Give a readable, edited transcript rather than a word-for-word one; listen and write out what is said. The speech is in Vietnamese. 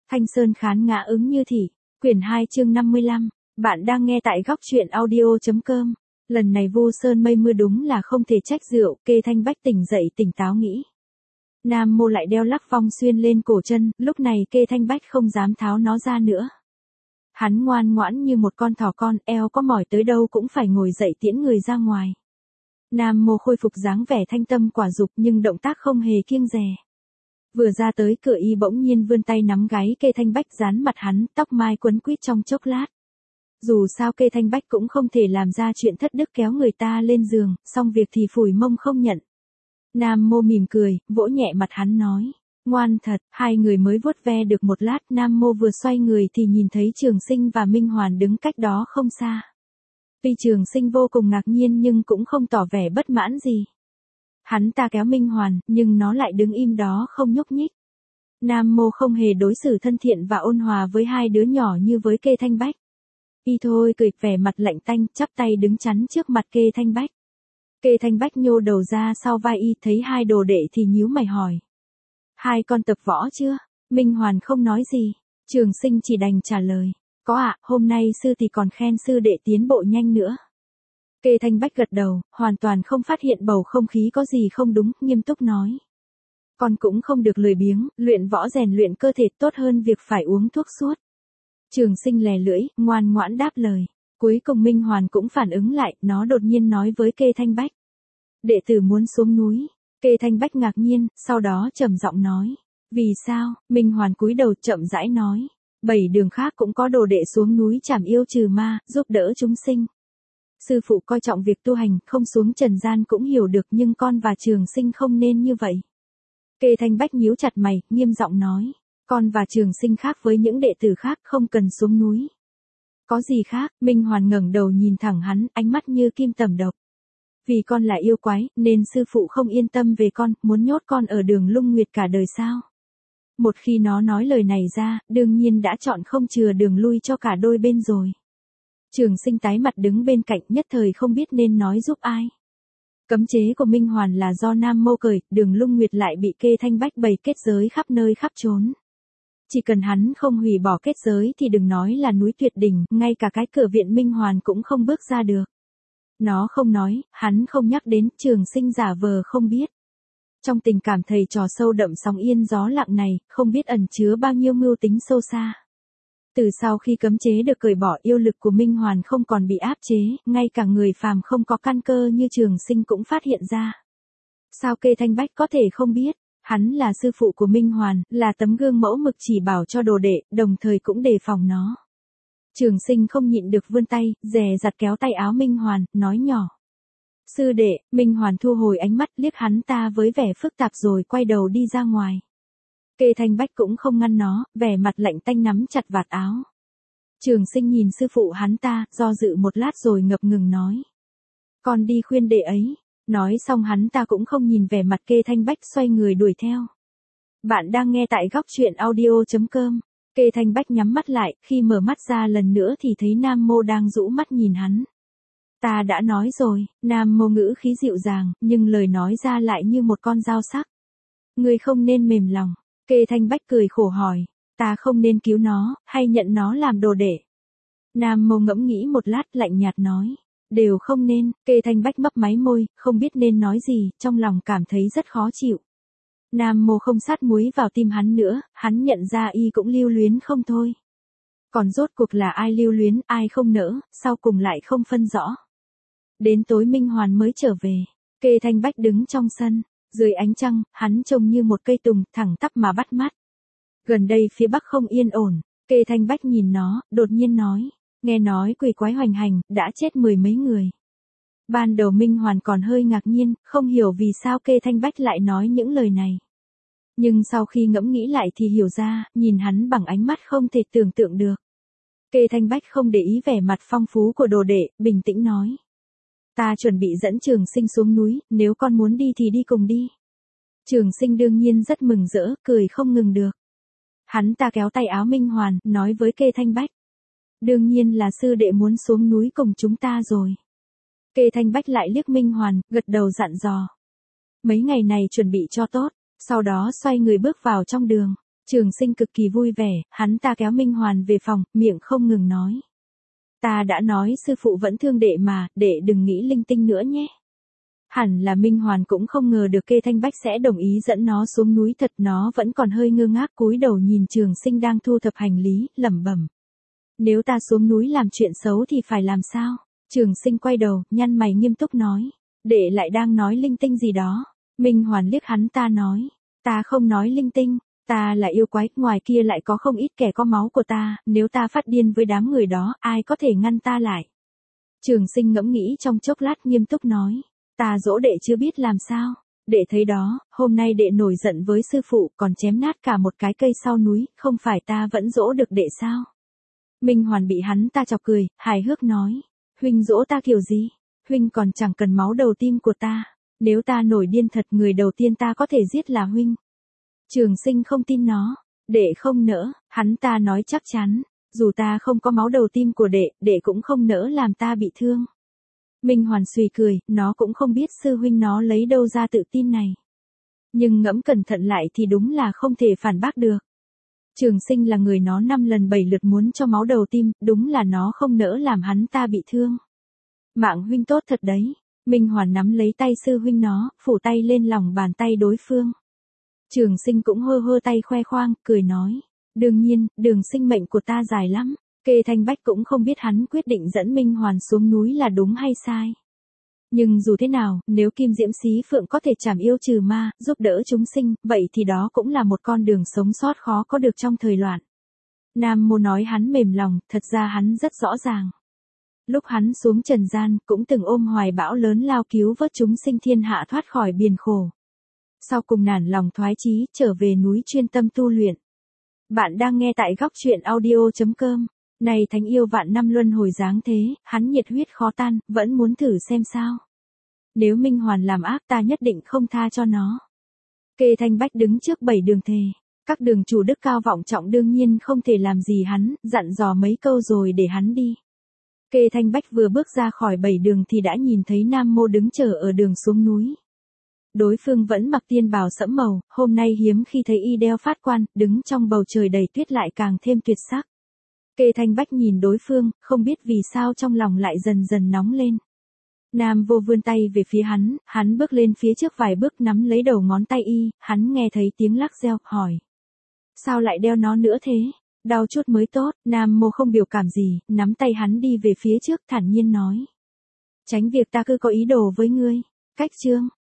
Thanh Sơn khán ngã ứng như thị, quyển 2 chương 55, bạn đang nghe tại góc truyện audio.com. Lần này Vu Sơn mây mưa đúng là không thể trách rượu, Kê Thanh Bách tỉnh dậy tỉnh táo nghĩ. Nam Mô lại đeo lắc phong xuyên lên cổ chân, lúc này Kê Thanh Bách không dám tháo nó ra nữa. Hắn ngoan ngoãn như một con thỏ con, eo có mỏi tới đâu cũng phải ngồi dậy tiễn người ra ngoài. Nam Mô khôi phục dáng vẻ thanh tâm quả dục nhưng động tác không hề kiêng dè. Vừa ra tới cửa y bỗng nhiên vươn tay nắm gáy Kê Thanh Bách dán mặt hắn, tóc mai quấn quýt trong chốc lát. Dù sao Kê Thanh Bách cũng không thể làm ra chuyện thất đức kéo người ta lên giường, xong việc thì phủi mông không nhận. Nam Mô mỉm cười, vỗ nhẹ mặt hắn nói, ngoan thật. Hai người mới vuốt ve được một lát, Nam Mô vừa xoay người thì nhìn thấy Trường Sinh và Minh Hoàn đứng cách đó không xa. Tuy Trường Sinh vô cùng ngạc nhiên nhưng cũng không tỏ vẻ bất mãn gì. Hắn ta kéo Minh Hoàn, nhưng nó lại đứng im đó không nhúc nhích. Nam Mô không hề đối xử thân thiện và ôn hòa với hai đứa nhỏ như với Kê Thanh Bách. Y thôi cười vẻ mặt lạnh tanh, chắp tay đứng chắn trước mặt Kê Thanh Bách. Kê Thanh Bách nhô đầu ra sau vai y, thấy hai đồ đệ thì nhíu mày hỏi. Hai con tập võ chưa? Minh Hoàn không nói gì. Trường Sinh chỉ đành trả lời. Có ạ, hôm nay sư thì còn khen sư đệ tiến bộ nhanh nữa. Kê Thanh Bách gật đầu, hoàn toàn không phát hiện bầu không khí có gì không đúng, nghiêm túc nói. Con cũng không được lười biếng, luyện võ rèn luyện cơ thể tốt hơn việc phải uống thuốc suốt. Trường Sinh lè lưỡi, ngoan ngoãn đáp lời. Cuối cùng Minh Hoàn cũng phản ứng lại, nó đột nhiên nói với Kê Thanh Bách. Đệ tử muốn xuống núi. Kê Thanh Bách ngạc nhiên, sau đó trầm giọng nói. Vì sao? Minh Hoàn cúi đầu chậm rãi nói. 7 đường khác cũng có đồ đệ xuống núi trảm yêu trừ ma, giúp đỡ chúng sinh. Sư phụ coi trọng việc tu hành, không xuống trần gian cũng hiểu được, nhưng con và Trường Sinh không nên như vậy. Kê Thanh Bách nhíu chặt mày, nghiêm giọng nói. Con và Trường Sinh khác với những đệ tử khác, không cần xuống núi. Có gì khác? Minh Hoàn ngẩng đầu nhìn thẳng hắn, ánh mắt như kim tẩm độc. Vì con là yêu quái, nên sư phụ không yên tâm về con, muốn nhốt con ở Đường Lung Nguyệt cả đời sao? Một khi nó nói lời này ra, đương nhiên đã chọn không chừa đường lui cho cả đôi bên rồi. Trường Sinh tái mặt đứng bên cạnh, nhất thời không biết nên nói giúp ai. Cấm chế của Minh Hoàn là do Nam Mô cởi, Đường Lung Nguyệt lại bị Kê Thanh Bách bày kết giới khắp nơi khắp chốn. Chỉ cần hắn không hủy bỏ kết giới thì đừng nói là núi Tuyệt Đỉnh, ngay cả cái cửa viện Minh Hoàn cũng không bước ra được. Nó không nói, hắn không nhắc đến, Trường Sinh giả vờ không biết. Trong tình cảm thầy trò sâu đậm sóng yên gió lặng này, không biết ẩn chứa bao nhiêu mưu tính sâu xa. Từ sau khi cấm chế được cởi bỏ, yêu lực của Minh Hoàn không còn bị áp chế, ngay cả người phàm không có căn cơ như Trường Sinh cũng phát hiện ra. Sao Kê Thanh Bách có thể không biết? Hắn là sư phụ của Minh Hoàn, là tấm gương mẫu mực chỉ bảo cho đồ đệ, đồng thời cũng đề phòng nó. Trường Sinh không nhịn được vươn tay, dè dặt kéo tay áo Minh Hoàn, nói nhỏ. Sư đệ. Minh Hoàn thu hồi ánh mắt, liếc hắn ta với vẻ phức tạp rồi quay đầu đi ra ngoài. Kê Thanh Bách cũng không ngăn nó, vẻ mặt lạnh tanh nắm chặt vạt áo. Trường Sinh nhìn sư phụ hắn ta, do dự một lát rồi ngập ngừng nói. Con đi khuyên đệ ấy. Nói xong hắn ta cũng không nhìn vẻ mặt Kê Thanh Bách, xoay người đuổi theo. Bạn đang nghe tại góc truyện audio.com. Kê Thanh Bách nhắm mắt lại, khi mở mắt ra lần nữa thì thấy Nam Mô đang rũ mắt nhìn hắn. Ta đã nói rồi. Nam Mô ngữ khí dịu dàng, nhưng lời nói ra lại như một con dao sắc. Ngươi không nên mềm lòng. Kê Thanh Bách cười khổ hỏi. Ta không nên cứu nó, hay nhận nó làm đồ đệ? Nam Mô ngẫm nghĩ một lát, lạnh nhạt nói. Đều không nên. Kê Thanh Bách mấp máy môi, không biết nên nói gì, trong lòng cảm thấy rất khó chịu. Nam Mô không sát muối vào tim hắn nữa, hắn nhận ra y cũng lưu luyến không thôi. Còn rốt cuộc là ai lưu luyến, ai không nỡ, sau cùng lại không phân rõ. Đến tối Minh Hoàn mới trở về. Kê Thanh Bách đứng trong sân, dưới ánh trăng, hắn trông như một cây tùng, thẳng tắp mà bắt mắt. Gần đây phía bắc không yên ổn. Kê Thanh Bách nhìn nó, đột nhiên nói. Nghe nói quỷ quái hoành hành, đã chết 10 mấy người. Ban đầu Minh Hoàn còn hơi ngạc nhiên, không hiểu vì sao Kê Thanh Bách lại nói những lời này. Nhưng sau khi ngẫm nghĩ lại thì hiểu ra, nhìn hắn bằng ánh mắt không thể tưởng tượng được. Kê Thanh Bách không để ý vẻ mặt phong phú của đồ đệ, bình tĩnh nói. Ta chuẩn bị dẫn Trường Sinh xuống núi, nếu con muốn đi thì đi cùng đi. Trường Sinh đương nhiên rất mừng rỡ, cười không ngừng được. Hắn ta kéo tay áo Minh Hoàn, nói với Kê Thanh Bách. Đương nhiên là sư đệ muốn xuống núi cùng chúng ta rồi. Kê Thanh Bách lại liếc Minh Hoàn, gật đầu dặn dò. Mấy ngày này chuẩn bị cho tốt, sau đó xoay người bước vào trong đường. Trường Sinh cực kỳ vui vẻ, hắn ta kéo Minh Hoàn về phòng, miệng không ngừng nói. Ta đã nói sư phụ vẫn thương đệ mà, đệ đừng nghĩ linh tinh nữa nhé. Hẳn là Minh Hoàn cũng không ngờ được Kê Thanh Bách sẽ đồng ý dẫn nó xuống núi thật, nó vẫn còn hơi ngơ ngác cúi đầu nhìn Trường Sinh đang thu thập hành lý, lẩm bẩm. Nếu ta xuống núi làm chuyện xấu thì phải làm sao? Trường Sinh quay đầu, nhăn mày nghiêm túc nói. Đệ lại đang nói linh tinh gì đó. Minh Hoàn liếc hắn ta nói. Ta không nói linh tinh, ta là yêu quái, ngoài kia lại có không ít kẻ có máu của ta, nếu ta phát điên với đám người đó, ai có thể ngăn ta lại? Trường Sinh ngẫm nghĩ trong chốc lát nghiêm túc nói. Ta dỗ đệ chưa biết làm sao. Đệ thấy đó, hôm nay đệ nổi giận với sư phụ còn chém nát cả một cái cây sau núi, không phải ta vẫn dỗ được đệ sao? Minh Hoàn bị hắn ta chọc cười, hài hước nói. Huynh dỗ ta kiểu gì? Huynh còn chẳng cần máu đầu tim của ta. Nếu ta nổi điên thật, người đầu tiên ta có thể giết là huynh. Trường Sinh không tin nó. Đệ không nỡ, hắn ta nói chắc chắn. Dù ta không có máu đầu tim của đệ, đệ cũng không nỡ làm ta bị thương. Minh Hoàn suy cười, nó cũng không biết sư huynh nó lấy đâu ra tự tin này. Nhưng ngẫm cẩn thận lại thì đúng là không thể phản bác được. Trường Sinh là người nó 5 lần 7 lượt muốn cho máu đầu tim, đúng là nó không nỡ làm hắn ta bị thương. Mạng huynh tốt thật đấy. Minh Hoàn nắm lấy tay sư huynh nó, phủ tay lên lòng bàn tay đối phương. Trường Sinh cũng hơ hơ tay khoe khoang, cười nói. Đương nhiên, đường sinh mệnh của ta dài lắm. Kê Thanh Bách cũng không biết hắn quyết định dẫn Minh Hoàn xuống núi là đúng hay sai. Nhưng dù thế nào, nếu Kim Diễm Xí Phượng có thể trảm yêu trừ ma, giúp đỡ chúng sinh, vậy thì đó cũng là một con đường sống sót khó có được trong thời loạn. Nam Mô nói hắn mềm lòng, thật ra hắn rất rõ ràng. Lúc hắn xuống trần gian, cũng từng ôm hoài bão lớn lao cứu vớt chúng sinh thiên hạ thoát khỏi biển khổ. Sau cùng nản lòng thoái chí, trở về núi chuyên tâm tu luyện. Bạn đang nghe tại góc truyện audio.com. Này thánh yêu vạn năm luân hồi dáng thế, hắn nhiệt huyết khó tan, vẫn muốn thử xem sao. Nếu Minh Hoàn làm ác ta nhất định không tha cho nó. Kê Thanh Bách đứng trước 7 đường thề. Các đường chủ đức cao vọng trọng đương nhiên không thể làm gì hắn, dặn dò mấy câu rồi để hắn đi. Kê Thanh Bách vừa bước ra khỏi 7 đường thì đã nhìn thấy Nam Mô đứng chờ ở đường xuống núi. Đối phương vẫn mặc tiên bào sẫm màu, hôm nay hiếm khi thấy y đeo phát quan, đứng trong bầu trời đầy tuyết lại càng thêm tuyệt sắc. Kê Thanh Bách nhìn đối phương, không biết vì sao trong lòng lại dần dần nóng lên. Nam Vô vươn tay về phía hắn bước lên phía trước vài bước nắm lấy đầu ngón tay y, hắn nghe thấy tiếng lắc reo, hỏi. Sao lại đeo nó nữa thế? Đau chút mới tốt, Nam Mô không biểu cảm gì, nắm tay hắn đi về phía trước thản nhiên nói. Tránh việc ta cứ có ý đồ với ngươi. Cách chương.